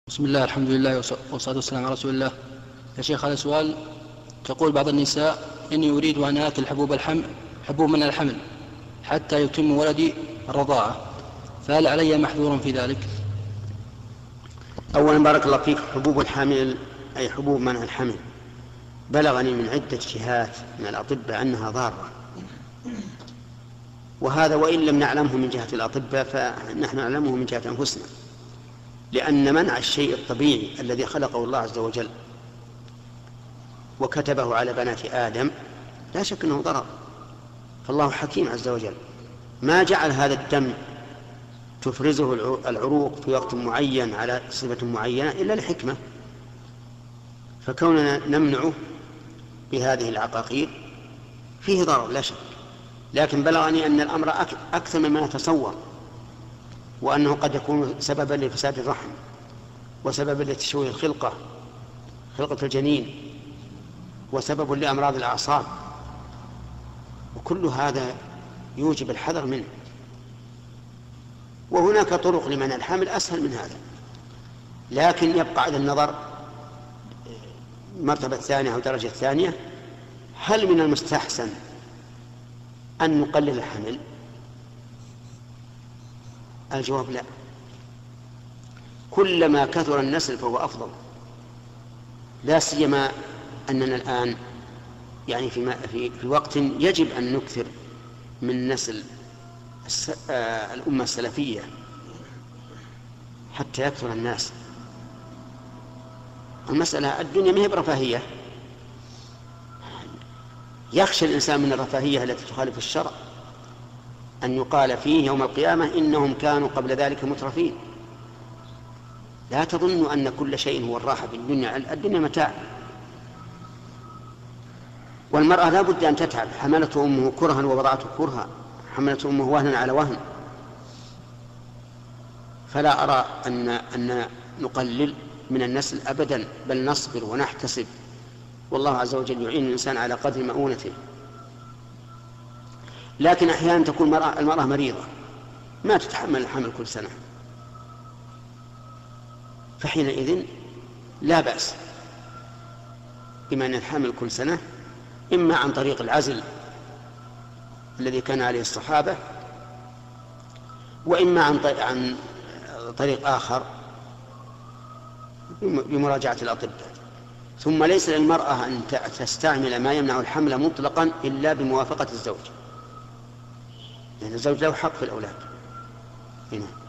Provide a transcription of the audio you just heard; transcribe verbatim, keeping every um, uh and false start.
بسم الله، الحمد لله والصلاة والسلام على رسول الله. يا شيخ، هذا سؤال. تقول بعض النساء: إني أريد أن آكل حبوب الحمل حبوب من الحمل حتى يتم ولدي الرضاعة، فهل علي محذور في ذلك؟ أولا بارك الله فيك. حبوب الحمل أي حبوب منع الحمل بلغني من عدة جهات من الأطباء أنها ضارة، وهذا وإن لم نعلمه من جهة الأطباء فنحن نعلمه من جهة أنفسنا، لأن منع الشيء الطبيعي الذي خلقه الله عز وجل وكتبه على بنات آدم لا شك أنه ضرر. فالله حكيم عز وجل، ما جعل هذا الدم تفرزه العروق في وقت معين على صفة معينة إلا لحكمة، فكوننا نمنعه بهذه العقاقير فيه ضرر لا شك، لكن بلغني أن الأمر أكثر مما نتصور، وأنه قد يكون سببا لفساد الرحم وسببا لتشويه الخلقة خلقة الجنين وسبب لأمراض الأعصاب، وكل هذا يوجب الحذر منه. وهناك طرق لمنع الحمل أسهل من هذا، لكن يبقى على النظر مرتبة ثانية أو درجة ثانية. هل من المستحسن أن نقلل الحمل؟ الجواب لا، كلما كثر النسل فهو أفضل، لا سيما أننا الآن يعني في, في, في وقت يجب أن نكثر من نسل الأمة السلفية حتى يكثر الناس. المسألة الدنيا ما هي برفاهية، يخشى الإنسان من الرفاهية التي تخالف الشرع أن يقال فيه يوم القيامة إنهم كانوا قبل ذلك مترفين. لا تظنوا أن كل شيء هو الراحة في الدنيا، الدنيا متاع، والمرأة لا بد أن تتعب. حملته أمه كرها ووضعته كرها، حملته أمه وهنا على وهن. فلا أرى أن, أن نقلل من النسل أبدا، بل نصبر ونحتسب، والله عز وجل يعين الإنسان على قدر مؤونته. لكن أحيانا تكون المرأة, المرأة مريضة ما تتحمل الحمل كل سنة، فحينئذ لا بأس بمن الحمل كل سنة، إما عن طريق العزل الذي كان عليه الصحابة، وإما عن عن طريق آخر بمراجعة الأطباء. ثم ليس للمرأة أن تستعمل ما يمنع الحمل مطلقا إلا بموافقة الزوج، لأن الزوج له حق في الأولاد هنا.